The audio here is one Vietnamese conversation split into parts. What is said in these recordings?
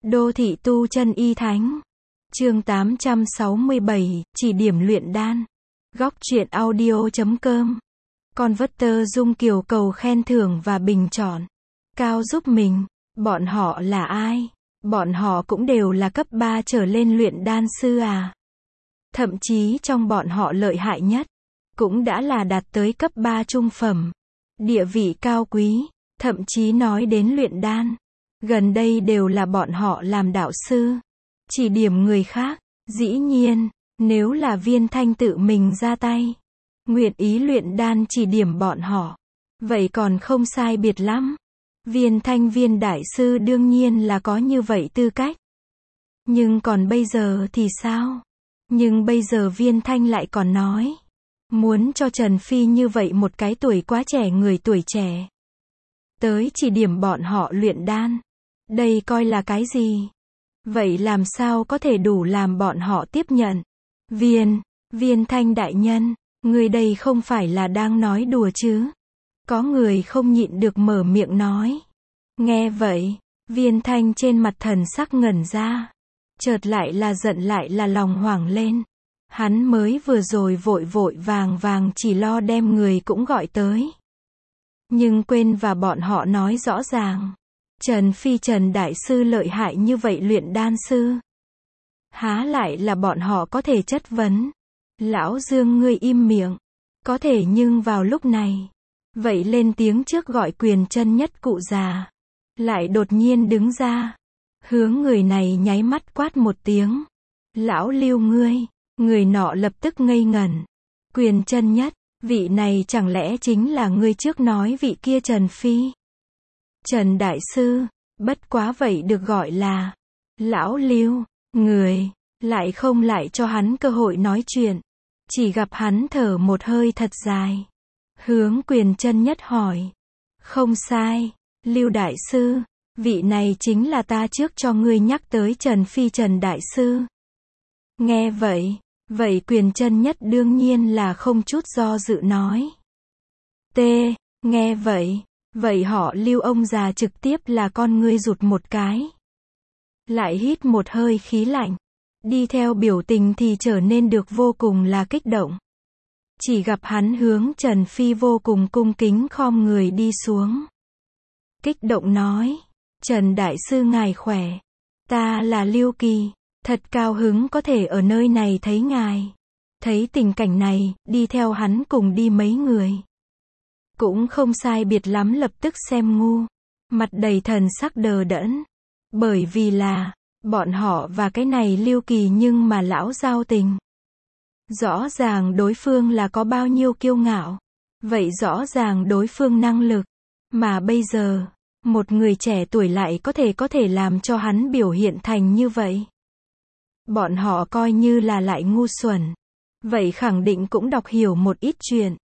Đô thị tu chân y thánh. Chương 867, chỉ điểm luyện đan. Góc truyện audio.com. Converter Dung Kiều cầu khen thưởng và bình chọn. Cao giúp mình. Bọn họ là ai? Bọn họ cũng đều là cấp 3 trở lên luyện đan sư à? Thậm chí trong bọn họ lợi hại nhất, cũng đã là đạt tới cấp 3 trung phẩm. Địa vị cao quý, thậm chí nói đến luyện đan. Gần đây đều là bọn họ làm đạo sư. Chỉ điểm người khác. Dĩ nhiên, nếu là Viên Thanh tự mình ra tay, nguyện ý luyện đan chỉ điểm bọn họ, vậy còn không sai biệt lắm. Viên Thanh Viên đại sư đương nhiên là có như vậy tư cách. Nhưng còn bây giờ thì sao? Nhưng bây giờ Viên Thanh lại còn nói, muốn cho Trần Phi như vậy một cái tuổi quá trẻ người tuổi trẻ, tới chỉ điểm bọn họ luyện đan. Đây coi là cái gì? Vậy làm sao có thể đủ làm bọn họ tiếp nhận? Viên Thanh đại nhân, người đây không phải là đang nói đùa chứ? Có người không nhịn được mở miệng nói. Nghe vậy, Viên Thanh trên mặt thần sắc ngẩn ra. Chợt lại là giận lại là lòng hoảng lên. Hắn mới vừa rồi vội vội vàng vàng chỉ lo đem người cũng gọi tới. Nhưng quên và bọn họ nói rõ ràng. Trần Phi Trần Đại Sư lợi hại như vậy luyện đan sư. Há lại là bọn họ có thể chất vấn. Lão Dương ngươi im miệng. Có thể nhưng vào lúc này. Vậy lên tiếng trước gọi Quyền Chân Nhất cụ già. Lại đột nhiên đứng ra. Hướng người này nháy mắt quát một tiếng. Lão Lưu ngươi. Người nọ lập tức ngây ngẩn. Quyền Chân Nhất, vị này chẳng lẽ chính là ngươi trước nói vị kia Trần Phi? Trần Đại Sư, bất quá vậy được gọi là Lão Lưu, người, lại không lại cho hắn cơ hội nói chuyện. Chỉ gặp hắn thở một hơi thật dài. Hướng Quyền Chân Nhất hỏi. Không sai, Lưu Đại Sư, vị này chính là ta trước cho ngươi nhắc tới Trần Phi Trần Đại Sư. Nghe vậy, Quyền Chân Nhất đương nhiên là không chút do dự nói. Nghe vậy họ Lưu ông già trực tiếp là con ngươi rụt một cái. Lại hít một hơi khí lạnh. Đi theo biểu tình thì trở nên được vô cùng là kích động. Chỉ gặp hắn hướng Trần Phi vô cùng cung kính khom người đi xuống. Kích động nói. Trần Đại Sư ngài khỏe. Ta là Lưu Kỳ. Thật cao hứng có thể ở nơi này thấy ngài. Thấy tình cảnh này, đi theo hắn cùng đi mấy người. Cũng không sai biệt lắm lập tức xem ngu. Mặt đầy thần sắc đờ đẫn. Bởi vì là, bọn họ và cái này Lưu Kỳ nhưng mà lão giao tình. Rõ ràng đối phương là có bao nhiêu kiêu ngạo. Vậy rõ ràng đối phương năng lực. Mà bây giờ, một người trẻ tuổi lại có thể làm cho hắn biểu hiện thành như vậy. Bọn họ coi như là lại ngu xuẩn. Vậy khẳng định cũng đọc hiểu một ít chuyện.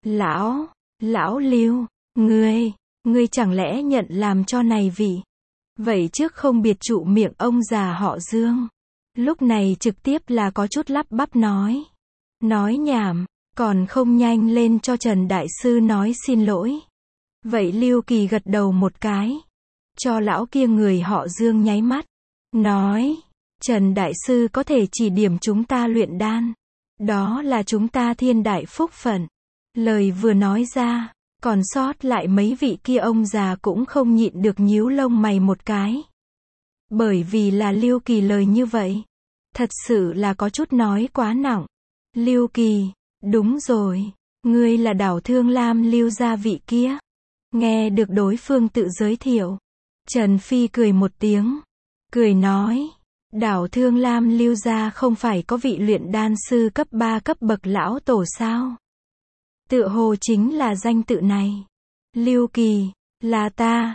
Lão Lưu, ngươi chẳng lẽ nhận làm cho này vị. Vậy trước không biệt trụ miệng ông già họ Dương. Lúc này trực tiếp là có chút lắp bắp nói. Nói nhảm, còn không nhanh lên cho Trần Đại Sư nói xin lỗi. Vậy Lưu Kỳ gật đầu một cái. Cho lão kia người họ Dương nháy mắt. Nói, Trần Đại Sư có thể chỉ điểm chúng ta luyện đan. Đó là chúng ta thiên đại phúc phận. Lời vừa nói ra, còn sót lại mấy vị kia ông già cũng không nhịn được nhíu lông mày một cái. Bởi vì là Lưu Kỳ lời như vậy. Thật sự là có chút nói quá nặng. Lưu Kỳ, đúng rồi, ngươi là Đảo Thương Lam Lưu gia vị kia. Nghe được đối phương tự giới thiệu. Trần Phi cười một tiếng. Cười nói. Đảo Thương Lam Lưu gia không phải có vị luyện đan sư cấp 3 cấp bậc lão tổ sao? Tựa hồ chính là danh tự này. Lưu Kỳ, là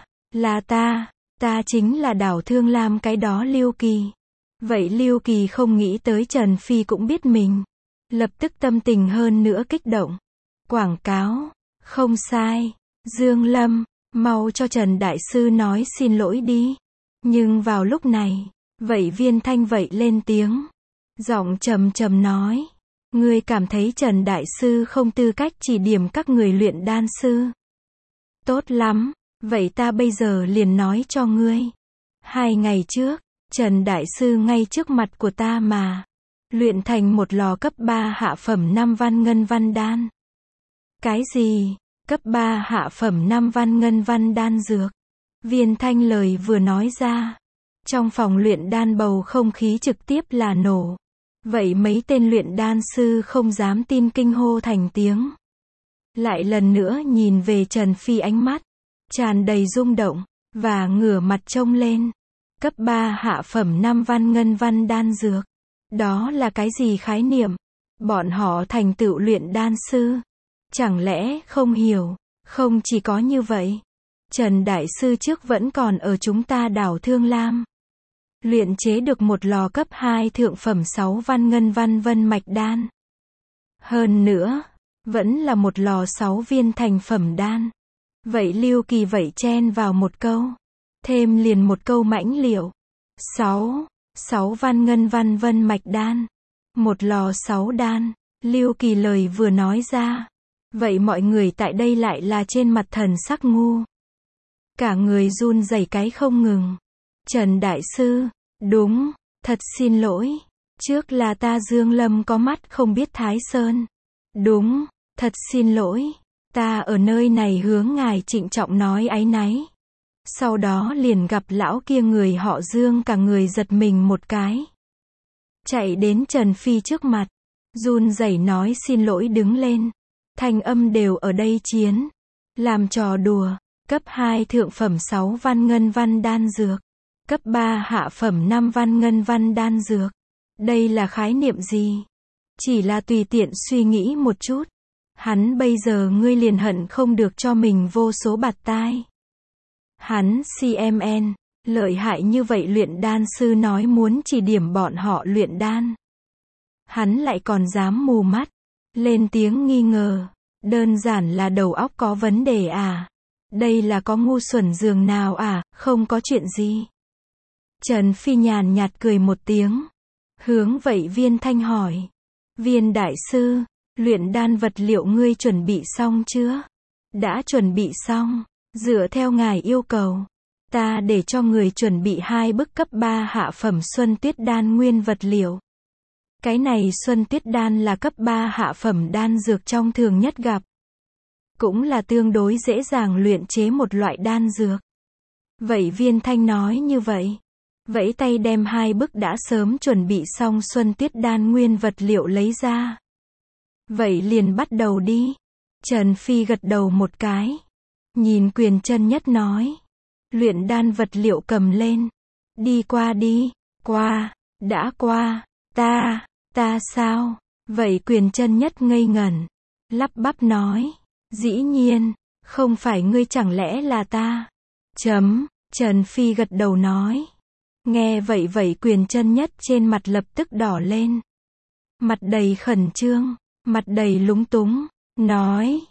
ta chính là Đảo Thương Lam cái đó Lưu Kỳ. Vậy Lưu Kỳ không nghĩ tới Trần Phi cũng biết mình. Lập tức tâm tình hơn nữa kích động. Quảng cáo, không sai. Dương Lâm, mau cho Trần Đại Sư nói xin lỗi đi. Nhưng vào lúc này, vậy Viên Thanh vậy lên tiếng. Giọng trầm trầm nói. Ngươi cảm thấy Trần Đại Sư không tư cách chỉ điểm các người luyện đan sư. Tốt lắm, vậy ta bây giờ liền nói cho ngươi. 2 ngày trước, Trần Đại Sư ngay trước mặt của ta mà. Luyện thành một lò cấp 3 hạ phẩm 5 văn ngân văn đan. Cái gì? Cấp 3 hạ phẩm 5 văn ngân văn đan dược. Viên Thanh lời vừa nói ra. Trong phòng luyện đan bầu không khí trực tiếp là nổ. Vậy mấy tên luyện đan sư không dám tin kinh hô thành tiếng. Lại lần nữa nhìn về Trần Phi ánh mắt tràn đầy rung động, và ngửa mặt trông lên. Cấp 3 hạ phẩm 5 văn ngân văn đan dược. Đó là cái gì khái niệm? Bọn họ thành tựu luyện đan sư. Chẳng lẽ không hiểu? Không chỉ có như vậy. Trần Đại Sư trước vẫn còn ở chúng ta đảo Thương Lam. Luyện chế được một lò cấp 2 thượng phẩm 6 văn ngân văn vân mạch đan. Hơn nữa, vẫn là một lò 6 viên thành phẩm đan. Vậy Lưu Kỳ vậy chen vào một câu. Thêm liền một câu mãnh liệt. 6 văn ngân văn vân mạch đan. Một lò 6 đan. Lưu Kỳ lời vừa nói ra. Vậy mọi người tại đây lại là trên mặt thần sắc ngu. Cả người run rẩy cái không ngừng. Trần Đại Sư, đúng, thật xin lỗi. Trước là ta Dương Lâm có mắt không biết Thái Sơn. Đúng, thật xin lỗi. Ta ở nơi này hướng ngài trịnh trọng nói áy náy. Sau đó liền gặp lão kia người họ Dương, cả người giật mình một cái. Chạy đến Trần Phi trước mặt. Run rẩy nói xin lỗi đứng lên. Thanh âm đều ở đây chiến. Làm trò đùa. Cấp 2 thượng phẩm 6 văn ngân văn đan dược. Cấp 3 hạ phẩm 5 văn ngân văn đan dược. Đây là khái niệm gì? Chỉ là tùy tiện suy nghĩ một chút. Hắn bây giờ ngươi liền hận không được cho mình vô số bạt tai. Hắn CMN, lợi hại như vậy luyện đan sư nói muốn chỉ điểm bọn họ luyện đan. Hắn lại còn dám mù mắt, lên tiếng nghi ngờ. Đơn giản là đầu óc có vấn đề à? Đây là có ngu xuẩn giường nào à? Không có chuyện gì. Trần Phi nhàn nhạt cười một tiếng. Hướng vậy Viên Thanh hỏi. Viên Đại Sư, luyện đan vật liệu ngươi chuẩn bị xong chưa? Đã chuẩn bị xong. Dựa theo ngài yêu cầu, ta để cho người chuẩn bị 2 bức cấp 3 hạ phẩm Xuân Tuyết đan nguyên vật liệu. Cái này Xuân Tuyết đan là cấp 3 hạ phẩm đan dược trong thường nhất gặp. Cũng là tương đối dễ dàng luyện chế một loại đan dược. Vậy Viên Thanh nói như vậy. Vẫy tay đem 2 bức đã sớm chuẩn bị xong Xuân Tuyết đan nguyên vật liệu lấy ra. Vậy liền bắt đầu đi. Trần Phi gật đầu một cái. Nhìn Quyền Chân Nhất nói. Luyện đan vật liệu cầm lên. Đi qua đi. Qua. Đã qua. Ta sao? Vậy Quyền Chân Nhất ngây ngẩn. Lắp bắp nói. Dĩ nhiên. Không phải ngươi chẳng lẽ là ta? Trần Phi gật đầu nói. Nghe vậy Quyền Chân Nhất trên mặt lập tức đỏ lên. Mặt đầy khẩn trương. Mặt đầy lúng túng. Nói.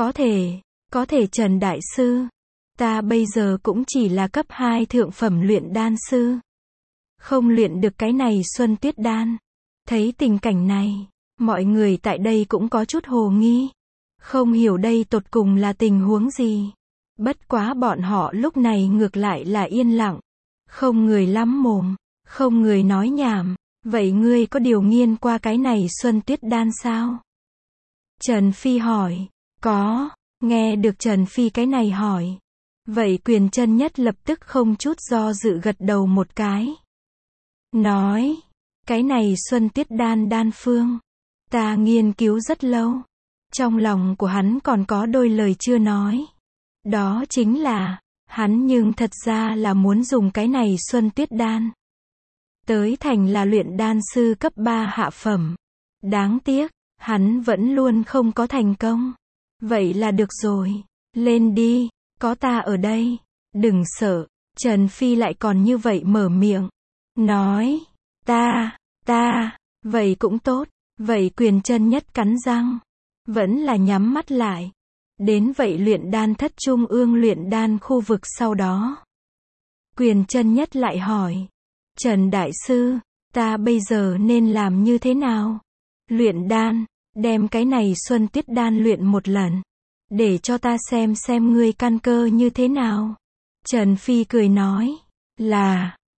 Có thể Trần Đại Sư. Ta bây giờ cũng chỉ là cấp 2 thượng phẩm luyện đan sư. Không luyện được cái này Xuân Tuyết đan. Thấy tình cảnh này, mọi người tại đây cũng có chút hồ nghi. Không hiểu đây tột cùng là tình huống gì. Bất quá bọn họ lúc này ngược lại là yên lặng. Không người lắm mồm, không người nói nhảm. Vậy ngươi có điều nghiên qua cái này Xuân Tuyết đan sao? Trần Phi hỏi. Có. Nghe được Trần Phi cái này hỏi. Vậy Quyền Chân Nhất lập tức không chút do dự gật đầu một cái. Nói. Cái này Xuân Tuyết đan đan phương. Ta nghiên cứu rất lâu. Trong lòng của hắn còn có đôi lời chưa nói. Đó chính là, hắn nhưng thật ra là muốn dùng cái này Xuân Tuyết đan. Tới thành là luyện đan sư cấp 3 hạ phẩm. Đáng tiếc, hắn vẫn luôn không có thành công. Vậy là được rồi. Lên đi, có ta ở đây. Đừng sợ. Trần Phi lại còn như vậy mở miệng. Nói. Ta. Vậy cũng tốt. Vậy Quyền Chân Nhất cắn răng. Vẫn là nhắm mắt lại. Đến vậy luyện đan thất trung ương luyện đan khu vực sau đó. Quyền Chân Nhất lại hỏi. Trần Đại Sư, ta bây giờ nên làm như thế nào? Luyện đan. Đem cái này Xuân Tuyết đan luyện một lần. Để cho ta xem ngươi căn cơ như thế nào. Trần Phi cười nói.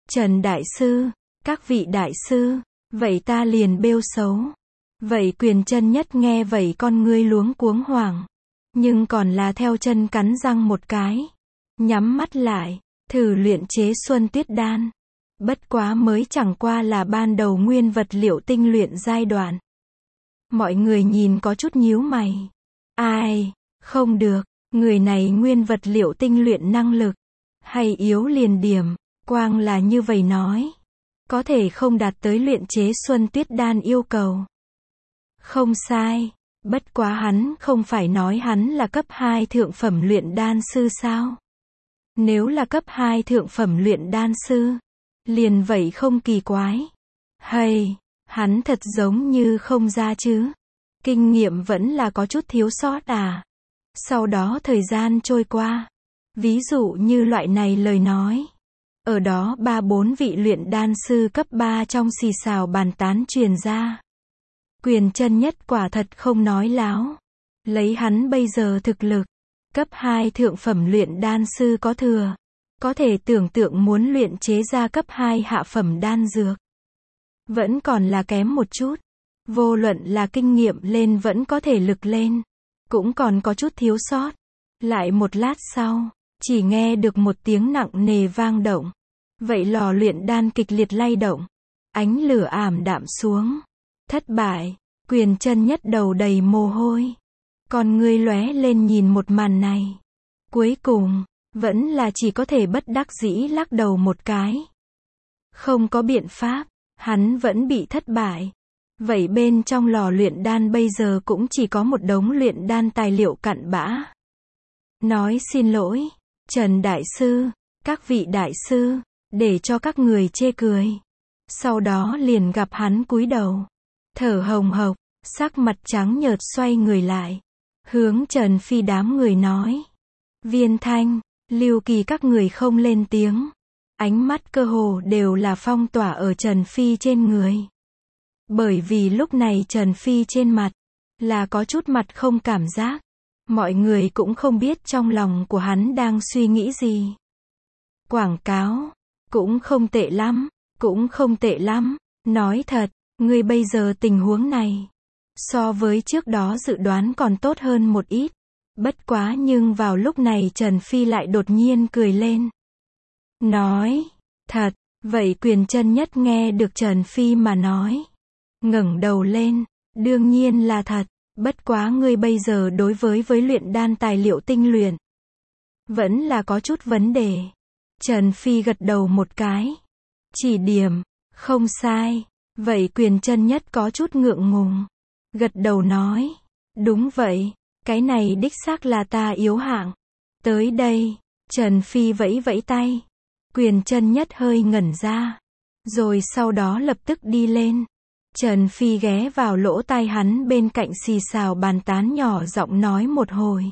Trần Đại Sư, các vị đại sư, vậy ta liền bêu xấu. Vậy Quyền Chân Nhất nghe vậy con ngươi luống cuống hoảng. Nhưng còn là theo chân cắn răng một cái. Nhắm mắt lại, thử luyện chế Xuân Tuyết Đan. Bất quá mới chẳng qua là ban đầu nguyên vật liệu tinh luyện giai đoạn. Mọi người nhìn có chút nhíu mày. Ai, không được, người này nguyên vật liệu tinh luyện năng lực. Hay yếu liền điểm, quang là như vậy nói. Có thể không đạt tới luyện chế Xuân Tuyết Đan yêu cầu. Không sai, bất quá hắn không phải nói hắn là cấp 2 thượng phẩm luyện đan sư sao? Nếu là cấp 2 thượng phẩm luyện đan sư, liền vậy không kỳ quái. Hay, hắn thật giống như không ra chứ. Kinh nghiệm vẫn là có chút thiếu sót à. Sau đó thời gian trôi qua. Ví dụ như loại này lời nói. Ở đó 3-4 vị luyện đan sư cấp 3 trong xì xào bàn tán truyền ra. Quyền Chân Nhất quả thật không nói láo. Lấy hắn bây giờ thực lực, cấp 2 thượng phẩm luyện đan sư có thừa. Có thể tưởng tượng muốn luyện chế ra cấp 2 hạ phẩm đan dược. Vẫn còn là kém một chút. Vô luận là kinh nghiệm lên vẫn có thể lực lên. Cũng còn có chút thiếu sót. Lại một lát sau, chỉ nghe được một tiếng nặng nề vang động. Vậy lò luyện đan kịch liệt lay động. Ánh lửa ảm đạm xuống. Thất bại, Quyền Chân Nhất đầu đầy mồ hôi. Con ngươi lóe lên nhìn một màn này. Cuối cùng, vẫn là chỉ có thể bất đắc dĩ lắc đầu một cái. Không có biện pháp, hắn vẫn bị thất bại. Vậy bên trong lò luyện đan bây giờ cũng chỉ có một đống luyện đan tài liệu cặn bã. Nói xin lỗi, Trần Đại Sư, các vị đại sư, để cho các người chê cười. Sau đó liền gặp hắn cúi đầu, thở hồng hộc, sắc mặt trắng nhợt xoay người lại. Hướng Trần Phi đám người nói. Viên Thanh, Lưu Kỳ các người không lên tiếng. Ánh mắt cơ hồ đều là phong tỏa ở Trần Phi trên người. Bởi vì lúc này Trần Phi trên mặt, là có chút mặt không cảm giác. Mọi người cũng không biết trong lòng của hắn đang suy nghĩ gì. Quảng cáo, cũng không tệ lắm, cũng không tệ lắm. Nói thật, ngươi bây giờ tình huống này, so với trước đó dự đoán còn tốt hơn một ít. Bất quá nhưng vào lúc này Trần Phi lại đột nhiên cười lên. Nói, thật, vậy Quyền Chân Nhất nghe được Trần Phi mà nói. Ngẩng đầu lên, đương nhiên là thật, bất quá ngươi bây giờ đối với luyện đan tài liệu tinh luyện. Vẫn là có chút vấn đề. Trần Phi gật đầu một cái. Chỉ điểm, không sai. Vậy Quyền Chân Nhất có chút ngượng ngùng. Gật đầu nói, đúng vậy, cái này đích xác là ta yếu hạng. Tới đây, Trần Phi vẫy vẫy tay. Quyền Chân Nhất hơi ngẩn ra. Rồi sau đó lập tức đi lên. Trần Phi ghé vào lỗ tai hắn bên cạnh xì xào bàn tán nhỏ giọng nói một hồi.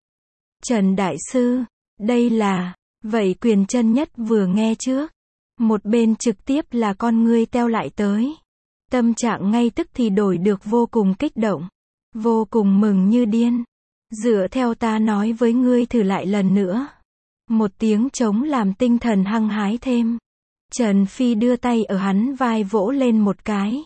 Trần Đại Sư, đây là, vậy Quyền Chân Nhất vừa nghe trước. Một bên trực tiếp là con ngươi teo lại tới. Tâm trạng ngay tức thì đổi được vô cùng kích động. Vô cùng mừng như điên. Dựa theo ta nói với ngươi thử lại lần nữa. Một tiếng trống làm tinh thần hăng hái thêm. Trần Phi đưa tay ở hắn vai vỗ lên một cái.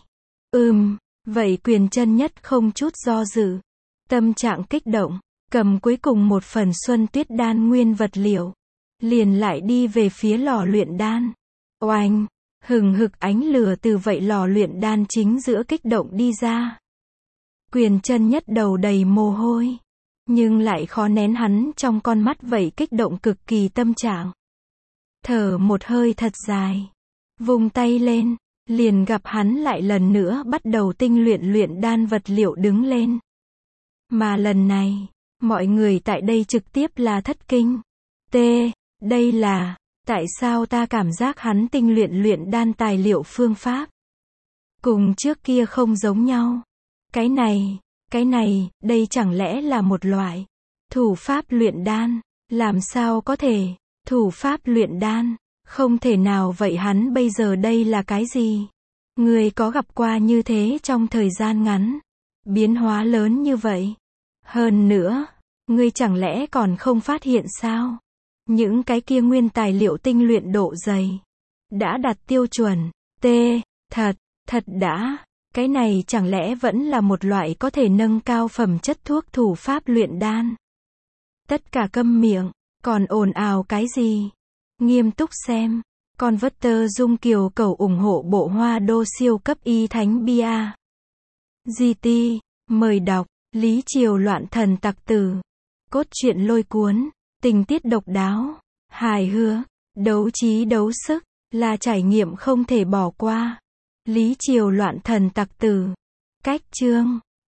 Vậy Quyền Chân Nhất không chút do dự. Tâm trạng kích động, cầm cuối cùng một phần Xuân Tuyết Đan nguyên vật liệu. Liền lại đi về phía lò luyện đan. Oanh, hừng hực ánh lửa từ vậy lò luyện đan chính giữa kích động đi ra. Quyền Chân Nhất đầu đầy mồ hôi. Nhưng lại khó nén hắn trong con mắt vậy kích động cực kỳ tâm trạng. Thở một hơi thật dài. Vung tay lên. Liền gặp hắn lại lần nữa bắt đầu tinh luyện đan vật liệu đứng lên. Mà lần này, mọi người tại đây trực tiếp là thất kinh. Đây là, tại sao ta cảm giác hắn tinh luyện đan tài liệu phương pháp cùng trước kia không giống nhau. Cái này, đây chẳng lẽ là một loại thủ pháp luyện đan, làm sao có thể, thủ pháp luyện đan. Không thể nào vậy hắn bây giờ đây là cái gì? Ngươi có gặp qua như thế trong thời gian ngắn? Biến hóa lớn như vậy? Hơn nữa, ngươi chẳng lẽ còn không phát hiện sao? Những cái kia nguyên tài liệu tinh luyện độ dày. Đã đặt tiêu chuẩn. T. Thật. Thật đã. Cái này chẳng lẽ vẫn là một loại có thể nâng cao phẩm chất thuốc thủ pháp luyện đan? Tất cả câm miệng. Còn ồn ào cái gì? Nghiêm túc xem. Converter Dung Kiều Cầu ủng hộ bộ hoa đô siêu cấp y thánh bia. GT. Mời đọc. Lý Triều loạn thần tặc tử. Cốt truyện lôi cuốn. Tình tiết độc đáo. Hài hước. Đấu trí đấu sức. Là trải nghiệm không thể bỏ qua. Lý Triều loạn thần tặc tử. Cách chương.